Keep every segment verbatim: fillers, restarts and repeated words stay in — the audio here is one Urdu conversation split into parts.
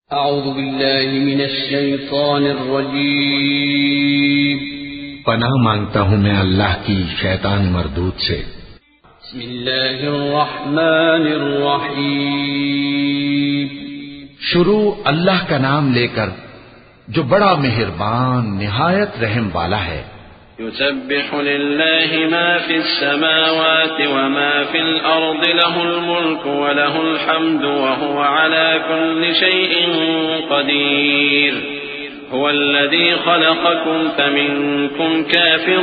اعوذ باللہ من الشیطان الرجیم پناہ مانگتا ہوں میں اللہ کی شیطان مردود سے۔ بسم اللہ الرحمن الرحیم شروع اللہ کا نام لے کر جو بڑا مہربان نہایت رحم والا ہے۔ يسبح لله ما في السماوات وما في الأرض له الملك وله الحمد وهو على كل شيء قدير هو الذي خلقكم فمنكم كافر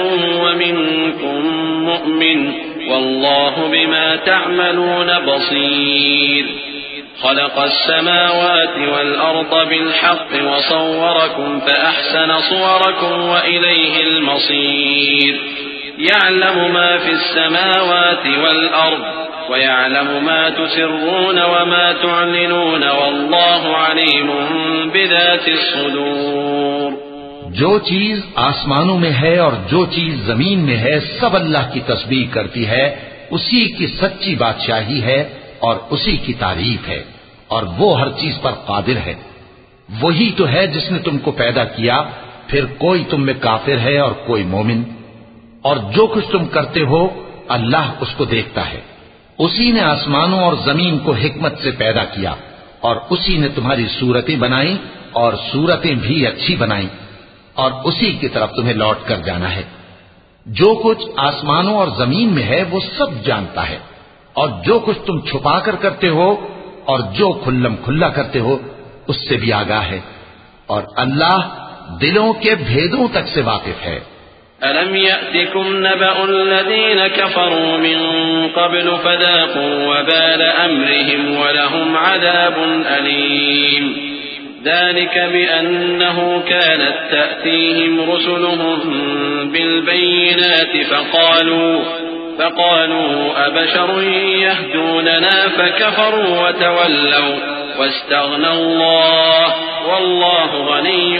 ومنكم مؤمن والله بما تعملون بصير خلق السماوات والأرض بالحق وصوركم فأحسن صوركم وإليه المصير يعلم ما في السماوات والأرض ويعلم ما تسرون وما تعلنون والله عليم بذات الصدور۔ جو چیز آسمانوں میں ہے اور جو چیز زمین میں ہے سب اللہ کی تسبیح کرتی ہے، اسی کی سچی بادشاہی ہے اور اسی کی تعریف ہے، اور وہ ہر چیز پر قادر ہے۔ وہی تو ہے جس نے تم کو پیدا کیا، پھر کوئی تم میں کافر ہے اور کوئی مومن، اور جو کچھ تم کرتے ہو اللہ اس کو دیکھتا ہے۔ اسی نے آسمانوں اور زمین کو حکمت سے پیدا کیا، اور اسی نے تمہاری صورتیں بنائی اور صورتیں بھی اچھی بنائی، اور اسی کی طرف تمہیں لوٹ کر جانا ہے۔ جو کچھ آسمانوں اور زمین میں ہے وہ سب جانتا ہے، اور جو کچھ تم چھپا کر کرتے ہو اور جو کھلم کھلا کرتے ہو اس سے بھی آگاہ ہے، اور اللہ دلوں کے بھیدوں تک سے واقف ہے۔ أَلَمْ يَأْتِكُمْ نَبَأُ الَّذِينَ كَفَرُوا مِن قَبْلُ فَذَاقُوا وَبَالَ أَمْرِهِمْ وَلَهُمْ عَذَابٌ أَلِيمٌ ذَلِكَ بِأَنَّهُ كَانَتْ تَأْتِيهِمْ رُسُلُهُم بِالْبَيِّنَاتِ فَقَالُوا فقالوا أبشر يهدوننا فكفروا وتولوا واستغنى الله والله غني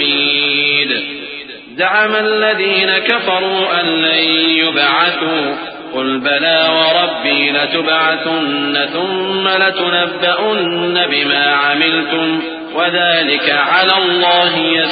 حميد زعم الذين كفروا أن لن يبعثوا قل بلى وربي لتبعثن ثم لتنبؤن بما عملتم وذلك على الله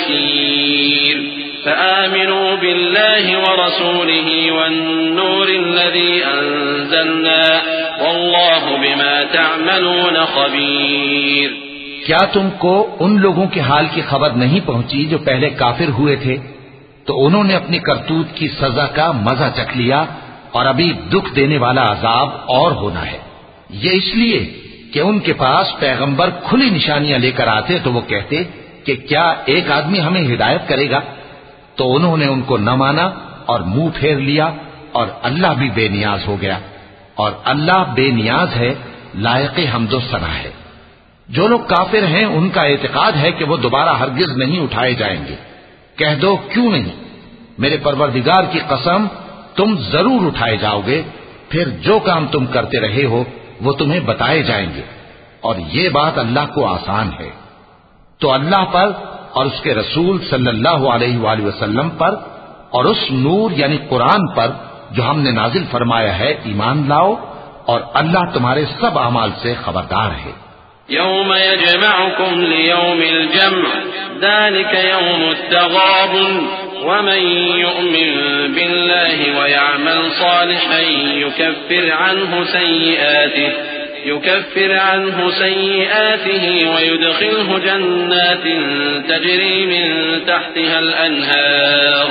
يسير فآمنوا بالله ورسوله والنور الذي أنزلنا والله بما تعملون خبير۔ کیا تم کو ان لوگوں کے حال کی خبر نہیں پہنچی جو پہلے کافر ہوئے تھے؟ تو انہوں نے اپنی کرتوت کی سزا کا مزہ چکھ لیا، اور ابھی دکھ دینے والا عذاب اور ہونا ہے۔ یہ اس لیے کہ ان کے پاس پیغمبر کھلی نشانیاں لے کر آتے تو وہ کہتے کہ کیا ایک آدمی ہمیں ہدایت کرے گا؟ تو انہوں نے ان کو نہ مانا اور منہ پھیر لیا، اور اللہ بھی بے نیاز ہو گیا، اور اللہ بے نیاز ہے، لائق حمد و ثنا ہے۔ جو لوگ کافر ہیں ان کا اعتقاد ہے کہ وہ دوبارہ ہرگز نہیں اٹھائے جائیں گے۔ کہہ دو کیوں نہیں؟ میرے پروردگار کی قسم تم ضرور اٹھائے جاؤ گے، پھر جو کام تم کرتے رہے ہو وہ تمہیں بتائے جائیں گے، اور یہ بات اللہ کو آسان ہے۔ تو اللہ پر اور اس کے رسول صلی اللہ علیہ وآلہ وسلم پر اور اس نور یعنی قرآن پر جو ہم نے نازل فرمایا ہے ایمان لاؤ، اور اللہ تمہارے سب اعمال سے خبردار ہے۔ يوم يجمعكم ليوم الجمع ذلك يوم التغابن ومن يؤمن بالله ويعمل صالحا يكفر عنه سيئاته يكفر عنه سيئاته ويدخله جنات تجري من تحتها الأنهار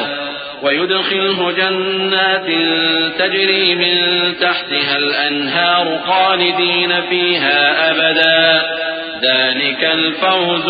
ويدخله جنات تجري من تحتها الأنهار خالدين فيها أبدا ذلك الفوز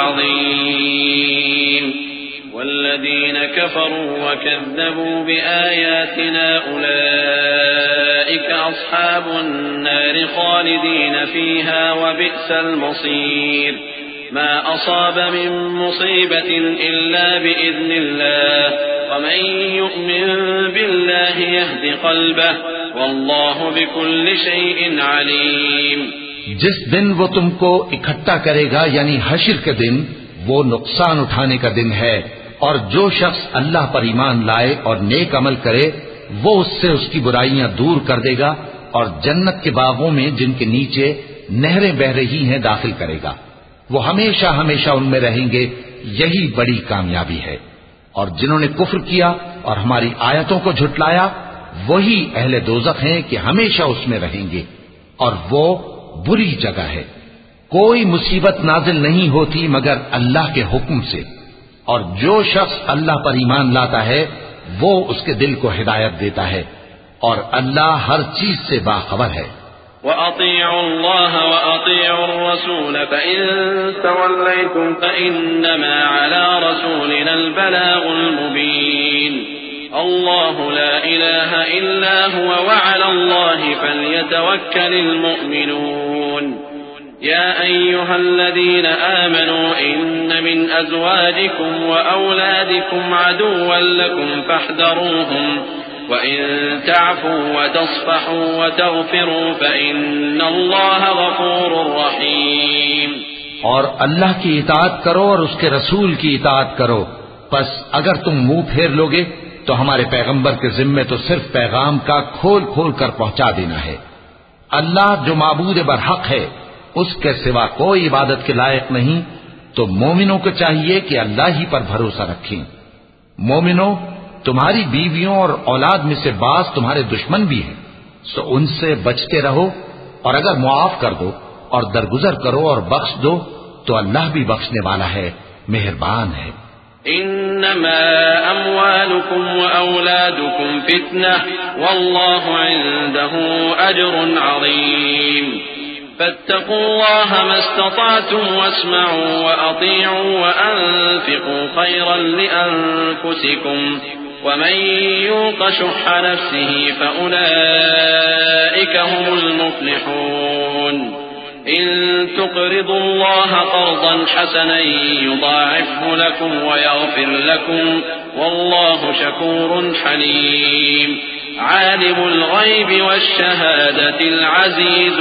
العظيم والذين كفروا وكذبوا بآياتنا أولئك أصحاب النار خالدين فيها وبئس المصير ما أصاب من مصيبة إلا بإذن الله ومن يؤمن بالله يهد قلبه والله بكل شيء عليم۔ جس دن وہ تم کو اکٹھا کرے گا یعنی حشر کے دن، وہ نقصان اٹھانے کا دن ہے، اور جو شخص اللہ پر ایمان لائے اور نیک عمل کرے وہ اس سے اس کی برائیاں دور کر دے گا، اور جنت کے باغوں میں جن کے نیچے نہریں بہ رہی ہیں داخل کرے گا۔ وہ ہمیشہ ہمیشہ ان میں رہیں گے، یہی بڑی کامیابی ہے۔ اور جنہوں نے کفر کیا اور ہماری آیتوں کو جھٹلایا وہی اہل دوزخ ہیں کہ ہمیشہ اس میں رہیں گے، اور وہ بری جگہ ہے۔ کوئی مصیبت نازل نہیں ہوتی مگر اللہ کے حکم سے، اور جو شخص اللہ پر ایمان لاتا ہے وہ اس کے دل کو ہدایت دیتا ہے، اور اللہ ہر چیز سے باخبر ہے۔ وَأَطِيعُوا اللَّهَ وَأَطِيعُوا الرَّسُولَ فَإِن تَوَلَّيْتُمْ فَإِنَّمَا عَلَى رَسُولِنَا الْبَلَاغُ الْمُبِينُ اللَّهُ لَا إِلَٰهَ إِلَّا هُوَ وَعَلَى اللَّهِ فَلْيَتَوَكَّلِ الْمُؤْمِنُونَ يَا أَيُّهَا الَّذِينَ آمَنُوا إِنَّ مِنْ أَزْوَاجِكُمْ وَأَوْلَادِكُمْ عَدُوًّا لَكُمْ فَاحْذَرُوهُمْ وَإِن تَعْفُوا وَتَصْفَحُوا وَتَغْفِرُوا فَإِنَّ اللَّهَ غَفُورٌ رَّحِيمٌ۔ اور اللہ کی اطاعت کرو اور اس کے رسول کی اطاعت کرو، پس اگر تم منہ پھیر لوگے تو ہمارے پیغمبر کے ذمے تو صرف پیغام کا کھول کھول کر پہنچا دینا ہے۔ اللہ جو معبود برحق ہے اس کے سوا کوئی عبادت کے لائق نہیں، تو مومنوں کو چاہیے کہ اللہ ہی پر بھروسہ رکھیں۔ مومنوں، تمہاری بیویوں اور اولاد میں سے بعض تمہارے دشمن بھی ہیں، سو ان سے بچتے رہو، اور اگر معاف کر دو اور درگزر کرو اور بخش دو تو اللہ بھی بخشنے والا ہے، مہربان ہے۔ انما اموالكم واولادكم فتنة والله عنده اجر عظيم فاتقوا الله ما استطعتم واسمعوا واطيعوا وانفقوا خيرا لانفسكم ومن يوق شح نفسه فاولئك هم المفلحون إن تقرضوا الله قرضا حسنا يضاعفه لكم ويغفر لكم والله شكور حليم عالم الغيب والشهادة العزيز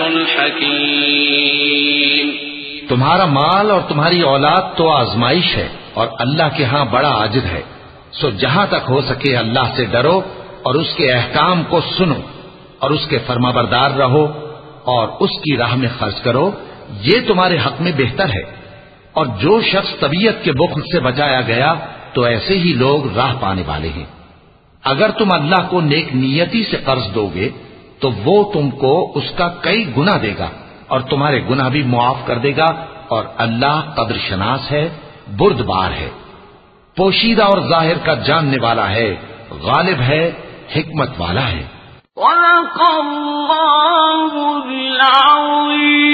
الحكيم۔ تمہارا مال اور تمہاری اولاد تو آزمائش ہے اور اللہ کے ہاں بڑا اجر ہے، سو جہاں تک ہو سکے اللہ سے ڈرو اور اس کے احکام کو سنو اور اس کے فرمانبردار رہو اور اس کی راہ میں خرچ کرو، یہ تمہارے حق میں بہتر ہے۔ اور جو شخص طبیعت کے بخل سے بچایا گیا تو ایسے ہی لوگ راہ پانے والے ہیں۔ اگر تم اللہ کو نیک نیتی سے قرض دو گے تو وہ تم کو اس کا کئی گنا دے گا اور تمہارے گناہ بھی معاف کر دے گا، اور اللہ قدر شناس ہے، بردبار ہے، پوشیدہ اور ظاہر کا جاننے والا ہے، غالب ہے، حکمت والا ہے۔ صدق اللہ العظیم۔